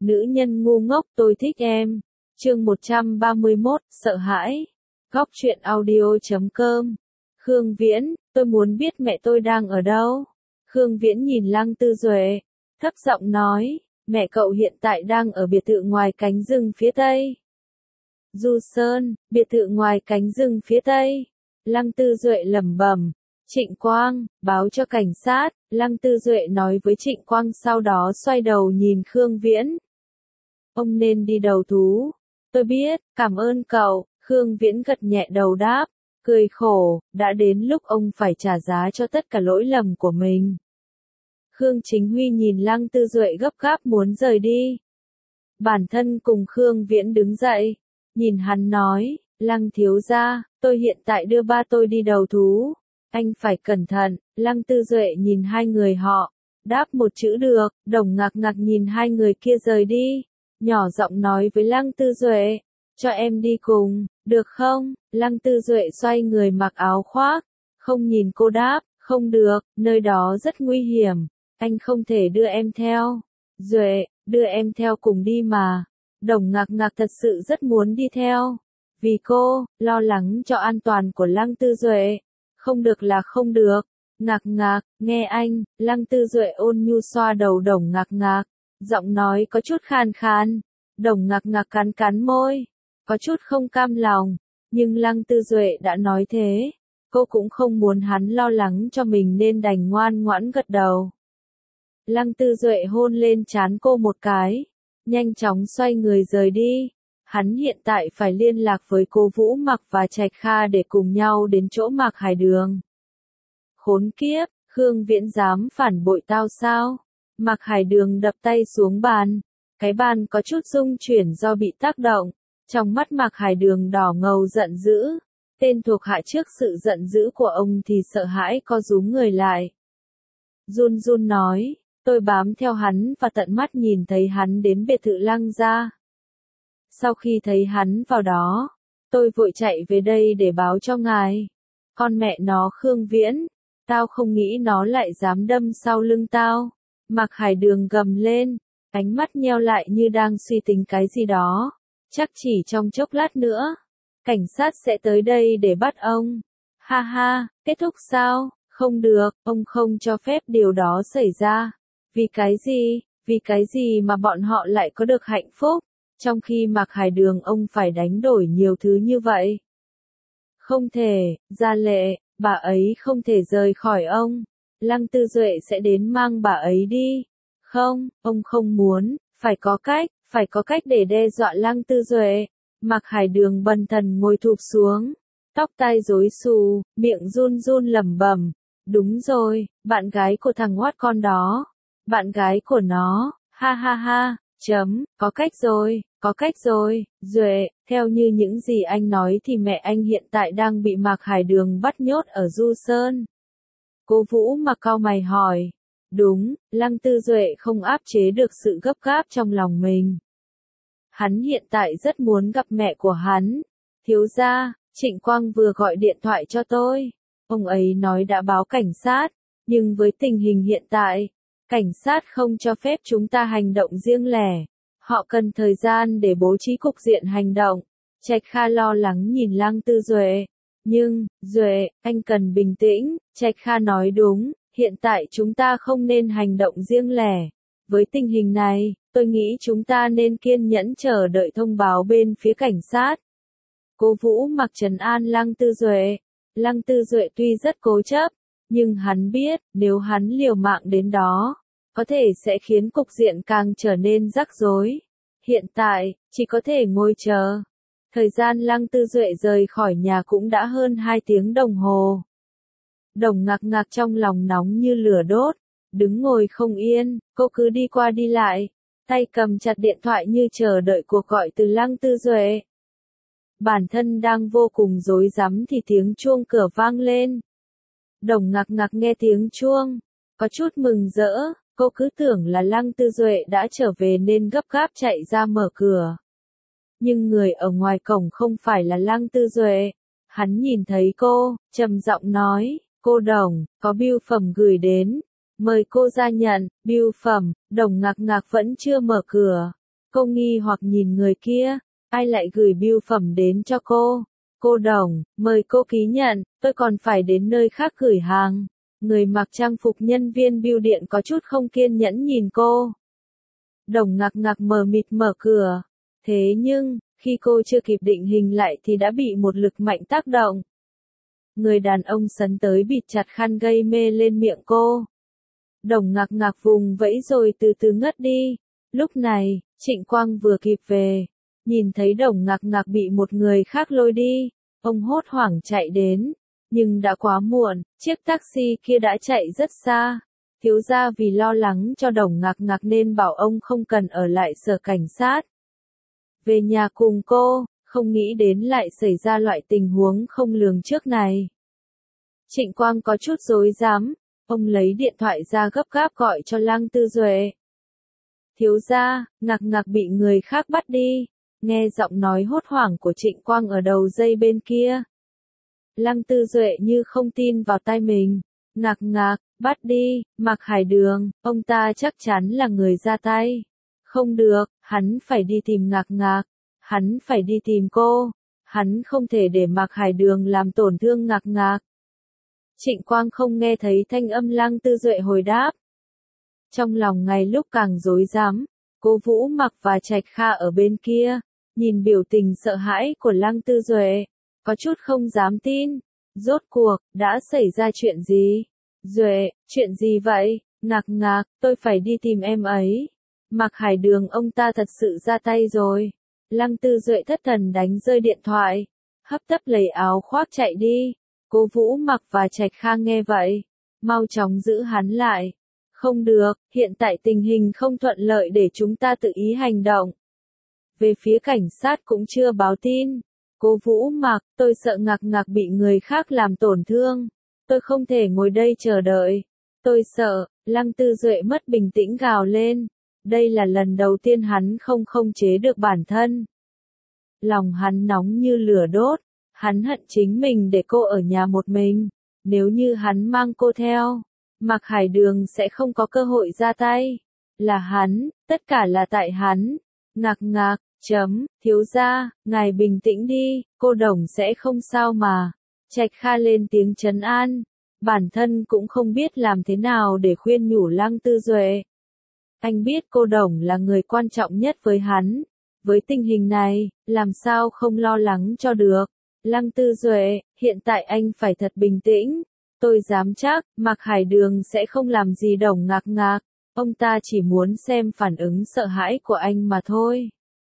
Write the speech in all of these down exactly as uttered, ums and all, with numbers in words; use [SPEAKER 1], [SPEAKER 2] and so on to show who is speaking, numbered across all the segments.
[SPEAKER 1] Nữ nhân ngu ngốc, tôi thích em. Chương một trăm ba mươi mốt, sợ hãi. Góc truyện audio chấm com. Khương Viễn, tôi muốn biết mẹ tôi đang ở đâu. Khương Viễn nhìn Lăng Tư Duệ, thấp giọng nói, mẹ cậu hiện tại đang ở biệt thự ngoài cánh rừng phía tây. Du Sơn, biệt thự ngoài cánh rừng phía tây. Lăng Tư Duệ lẩm bẩm. Trịnh Quang, báo cho cảnh sát. Lăng Tư Duệ nói với Trịnh Quang, sau đó xoay đầu nhìn Khương Viễn. Ông nên đi đầu thú. Tôi biết, cảm ơn cậu. Khương Viễn gật nhẹ đầu đáp, cười khổ, đã đến lúc ông phải trả giá cho tất cả lỗi lầm của mình. Khương Chính Huy nhìn Lăng Tư Duệ gấp gáp muốn rời đi. Bản thân cùng Khương Viễn đứng dậy, nhìn hắn nói, Lăng thiếu gia, tôi hiện tại đưa ba tôi đi đầu thú. Anh phải cẩn thận. Lăng Tư Duệ nhìn hai người họ, đáp một chữ được. Đồng Ngạc Ngạc nhìn hai người kia rời đi, nhỏ giọng nói với Lăng Tư Duệ, cho em đi cùng, được không? Lăng Tư Duệ xoay người mặc áo khoác, không nhìn cô đáp, không được, nơi đó rất nguy hiểm, anh không thể đưa em theo. Duệ, đưa em theo cùng đi mà. Đồng Ngạc Ngạc thật sự rất muốn đi theo, vì cô lo lắng cho an toàn của Lăng Tư Duệ. Không được là không được. Ngạc Ngạc, nghe anh. Lăng Tư Duệ ôn nhu xoa đầu Đồng Ngạc Ngạc, giọng nói có chút khan khan. Đồng Ngạc Ngạc cắn cắn môi, có chút không cam lòng, nhưng Lăng Tư Duệ đã nói thế, cô cũng không muốn hắn lo lắng cho mình nên đành ngoan ngoãn gật đầu. Lăng Tư Duệ hôn lên trán cô một cái, nhanh chóng xoay người rời đi. Hắn hiện tại phải liên lạc với cô Vũ Mặc và Trạch Kha để cùng nhau đến chỗ Mạc Hải Đường. Khốn kiếp, Khương Viễn dám phản bội tao sao? Mạc Hải Đường đập tay xuống bàn, cái bàn có chút rung chuyển do bị tác động. Trong mắt Mạc Hải Đường đỏ ngầu giận dữ, tên thuộc hạ trước sự giận dữ của ông thì sợ hãi co rúm người lại. Run run nói, tôi bám theo hắn và tận mắt nhìn thấy hắn đến biệt thự Lăng gia. Sau khi thấy hắn vào đó, tôi vội chạy về đây để báo cho ngài. Con mẹ nó Khương Viễn, tao không nghĩ nó lại dám đâm sau lưng tao. Mạc Hải Đường gầm lên, ánh mắt nheo lại như đang suy tính cái gì đó. Chắc chỉ trong chốc lát nữa, cảnh sát sẽ tới đây để bắt ông. Ha ha, kết thúc sao? Không được, ông không cho phép điều đó xảy ra. Vì cái gì? Vì cái gì mà bọn họ lại có được hạnh phúc? Trong khi Mạc Hải Đường ông phải đánh đổi nhiều thứ như vậy. Không thể, Gia Lệ, bà ấy không thể rời khỏi ông. Lăng Tư Duệ sẽ đến mang bà ấy đi. Không, ông không muốn, phải có cách, phải có cách để đe dọa Lăng Tư Duệ. Mạc Hải Đường bần thần ngồi thụp xuống, tóc tai rối xù, miệng run run lẩm bẩm. Đúng rồi, bạn gái của thằng oát con đó. Bạn gái của nó, ha ha ha. Chấm, có cách rồi, có cách rồi. Duệ, theo như những gì anh nói thì mẹ anh hiện tại đang bị Mạc Hải Đường bắt nhốt ở Du Sơn. Cô Vũ Mặc cau mày hỏi. Đúng, Lăng Tư Duệ không áp chế được sự gấp gáp trong lòng mình. Hắn hiện tại rất muốn gặp mẹ của hắn. Thiếu gia, Trịnh Quang vừa gọi điện thoại cho tôi. Ông ấy nói đã báo cảnh sát, nhưng với tình hình hiện tại, cảnh sát không cho phép chúng ta hành động riêng lẻ. Họ cần thời gian để bố trí cục diện hành động. Trạch Kha lo lắng nhìn Lăng Tư Duệ. Nhưng, Duệ, anh cần bình tĩnh. Trạch Kha nói đúng, hiện tại chúng ta không nên hành động riêng lẻ. Với tình hình này, tôi nghĩ chúng ta nên kiên nhẫn chờ đợi thông báo bên phía cảnh sát. Cô Vũ Mặc trấn an Lăng Tư Duệ. Lăng Tư Duệ tuy rất cố chấp, nhưng hắn biết, nếu hắn liều mạng đến đó, có thể sẽ khiến cục diện càng trở nên rắc rối. Hiện tại, chỉ có thể ngồi chờ. Thời gian Lăng Tư Duệ rời khỏi nhà cũng đã hơn hai tiếng đồng hồ. Đồng Ngạc Ngạc trong lòng nóng như lửa đốt, đứng ngồi không yên, cô cứ đi qua đi lại, tay cầm chặt điện thoại như chờ đợi cuộc gọi từ Lăng Tư Duệ. Bản thân đang vô cùng rối rắm thì tiếng chuông cửa vang lên. Đồng Ngạc Ngạc nghe tiếng chuông, có chút mừng rỡ. Cô cứ tưởng là Lăng Tư Duệ đã trở về nên gấp gáp chạy ra mở cửa. Nhưng người ở ngoài cổng không phải là Lăng Tư Duệ. Hắn nhìn thấy cô, trầm giọng nói, cô Đồng, có bưu phẩm gửi đến. Mời cô ra nhận, bưu phẩm. Đồng Ngạc Ngạc vẫn chưa mở cửa. Cô nghi hoặc nhìn người kia, ai lại gửi bưu phẩm đến cho cô? Cô Đồng, mời cô ký nhận, tôi còn phải đến nơi khác gửi hàng. Người mặc trang phục nhân viên bưu điện có chút không kiên nhẫn nhìn cô. Đồng ngạc ngạc mờ mịt mở cửa. Thế nhưng, khi cô chưa kịp định hình lại thì đã bị một lực mạnh tác động. Người đàn ông sấn tới bịt chặt khăn gây mê lên miệng cô. Đồng ngạc ngạc vùng vẫy rồi từ từ ngất đi. Lúc này, Trịnh Quang vừa kịp về. Nhìn thấy đồng ngạc ngạc bị một người khác lôi đi. Ông hốt hoảng chạy đến. Nhưng đã quá muộn, chiếc taxi kia đã chạy rất xa. Thiếu gia vì lo lắng cho đồng ngạc ngạc nên bảo ông không cần ở lại sở cảnh sát. Về nhà cùng cô, không nghĩ đến lại xảy ra loại tình huống không lường trước này. Trịnh Quang có chút rối rắm, ông lấy điện thoại ra gấp gáp gọi cho Lăng Tư Duệ. Thiếu gia, ngạc ngạc bị người khác bắt đi. Nghe giọng nói hốt hoảng của Trịnh Quang ở đầu dây bên kia. Lăng Tư Duệ như không tin vào tai mình. Ngạc ngạc, bắt đi, Mạc Hải Đường, ông ta chắc chắn là người ra tay. Không được, hắn phải đi tìm ngạc ngạc. Hắn phải đi tìm cô. Hắn không thể để Mạc Hải Đường làm tổn thương ngạc ngạc. Trịnh Quang không nghe thấy thanh âm Lăng Tư Duệ hồi đáp. Trong lòng ngày lúc càng rối rắm, Cố Vũ Mặc và Trạch Kha ở bên kia, nhìn biểu tình sợ hãi của Lăng Tư Duệ, có chút không dám tin. Rốt cuộc, đã xảy ra chuyện gì? Duệ, chuyện gì vậy? Ngạc ngạc, tôi phải đi tìm em ấy. Mạc Hải Đường ông ta thật sự ra tay rồi. Lăng Tư Duệ thất thần đánh rơi điện thoại, hấp tấp lấy áo khoác chạy đi. Cố Vũ Mặc và Trạch Kha nghe vậy, mau chóng giữ hắn lại. Không được, hiện tại tình hình không thuận lợi để chúng ta tự ý hành động. Về phía cảnh sát cũng chưa báo tin. Cố Vũ Mặc, tôi sợ ngạc ngạc bị người khác làm tổn thương. Tôi không thể ngồi đây chờ đợi. Tôi sợ, Lăng Tư Duệ mất bình tĩnh gào lên. Đây là lần đầu tiên hắn không khống chế được bản thân. Lòng hắn nóng như lửa đốt. Hắn hận chính mình để cô ở nhà một mình. Nếu như hắn mang cô theo, Mạc Hải Đường sẽ không có cơ hội ra tay. Là hắn, tất cả là tại hắn. Ngạc ngạc, chấm, thiếu gia, ngài bình tĩnh đi, cô Đồng sẽ không sao mà. Trạch Kha lên tiếng trấn an. Bản thân cũng không biết làm thế nào để khuyên nhủ Lăng Tư Duệ. Anh biết cô Đồng là người quan trọng nhất với hắn. Với tình hình này, làm sao không lo lắng cho được. Lăng Tư Duệ, hiện tại anh phải thật bình tĩnh. Tôi dám chắc, Mạc Hải Đường sẽ không làm gì Đồng ngạc ngạc. Ông ta chỉ muốn xem phản ứng sợ hãi của anh mà thôi.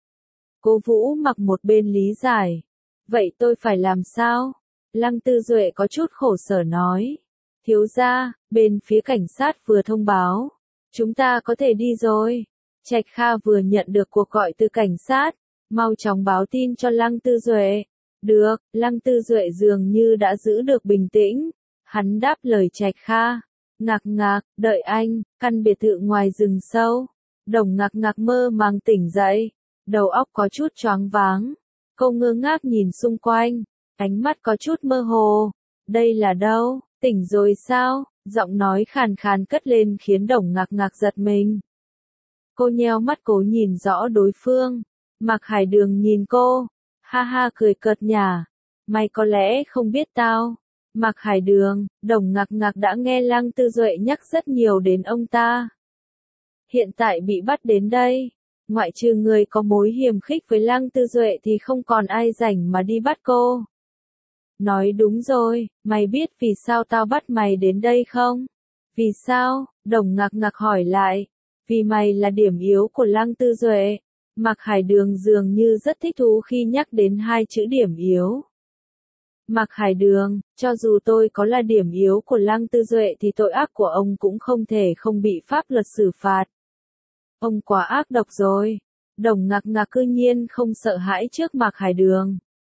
[SPEAKER 1] Cố Vũ Mặc một bên lý giải. Vậy tôi phải làm sao? Lăng Tư Duệ có chút khổ sở nói. Thiếu gia, bên phía cảnh sát vừa thông báo. Chúng ta có thể đi rồi. Trạch Kha vừa nhận được cuộc gọi từ cảnh sát. Mau chóng báo tin cho Lăng Tư Duệ. Được, Lăng Tư Duệ dường như đã giữ được bình tĩnh. Hắn đáp lời Trạch Kha. Ngạc ngạc, đợi anh, căn biệt thự ngoài rừng sâu. Đồng ngạc ngạc mơ màng tỉnh dậy. Đầu óc có chút choáng váng. Cô ngơ ngác nhìn xung quanh. Ánh mắt có chút mơ hồ. Đây là đâu? Tỉnh rồi sao? Giọng nói khàn khàn cất lên khiến Đồng ngạc ngạc giật mình. Cô nheo mắt cố nhìn rõ đối phương. Mạc Hải Đường nhìn cô. Ha ha cười cợt nhả. Mày có lẽ không biết tao. Mạc Hải Đường, Đồng ngạc ngạc đã nghe Lăng Tư Duệ nhắc rất nhiều đến ông ta. Hiện tại bị bắt đến đây. Ngoại trừ người có mối hiềm khích với Lăng Tư Duệ thì không còn ai rảnh mà đi bắt cô. Nói đúng rồi, mày biết vì sao tao bắt mày đến đây không? Vì sao? Đồng ngạc ngạc hỏi lại. Vì mày là điểm yếu của Lăng Tư Duệ. Mạc Hải Đường dường như rất thích thú khi nhắc đến hai chữ điểm yếu. Mạc Hải Đường, cho dù tôi có là điểm yếu của Lăng Tư Duệ thì tội ác của ông cũng không thể không bị pháp luật xử phạt. Ông quá ác độc rồi. Đồng ngạc ngạc cư nhiên không sợ hãi trước Mạc Hải Đường.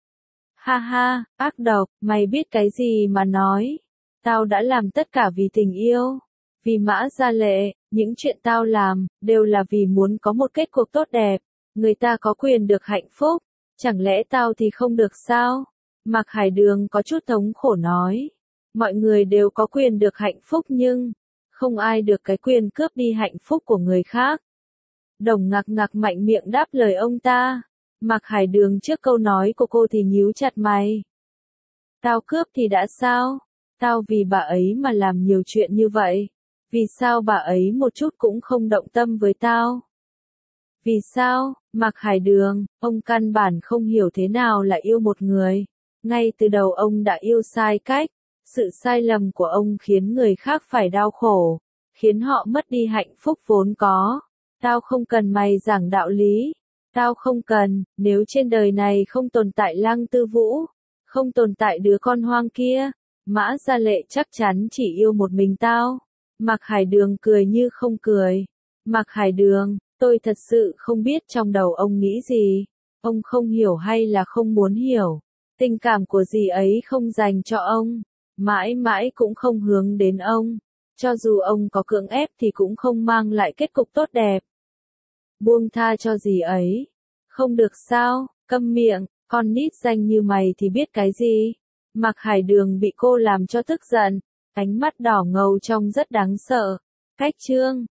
[SPEAKER 1] Ha ha, ác độc, mày biết cái gì mà nói. Tao đã làm tất cả vì tình yêu. Vì Mã Gia Lệ, những chuyện tao làm, đều là vì muốn có một kết cuộc tốt đẹp. Người ta có quyền được hạnh phúc. Chẳng lẽ tao thì không được sao? Mạc Hải Đường có chút thống khổ nói. Mọi người đều có quyền được hạnh phúc nhưng không ai được cái quyền cướp đi hạnh phúc của người khác. Đồng Ngạc Ngạc mạnh miệng đáp lời ông ta. Mạc Hải Đường trước câu nói của cô thì nhíu chặt mày. Tao cướp thì đã sao? Tao vì bà ấy mà làm nhiều chuyện như vậy. Vì sao bà ấy một chút cũng không động tâm với tao? Vì sao? Mạc Hải Đường, ông căn bản không hiểu thế nào là yêu một người. Ngay từ đầu ông đã yêu sai cách. Sự sai lầm của ông khiến người khác phải đau khổ, khiến họ mất đi hạnh phúc vốn có. Tao không cần mày giảng đạo lý. Tao không cần, nếu trên đời này không tồn tại Lăng Tư Vũ, không tồn tại đứa con hoang kia, Mã Gia Lệ chắc chắn chỉ yêu một mình tao. Mạc Hải Đường cười như không cười. Mạc Hải Đường, tôi thật sự không biết trong đầu ông nghĩ gì. Ông không hiểu hay là không muốn hiểu. Tình cảm của dì ấy không dành cho ông, mãi mãi cũng không hướng đến ông. Cho dù ông có cưỡng ép thì cũng không mang lại kết cục tốt đẹp. Buông tha cho dì ấy. Không được sao, câm miệng, con nít danh như mày thì biết cái gì. Mạc Hải Đường bị cô làm cho tức giận, ánh mắt đỏ ngầu trông rất đáng sợ. Cách chương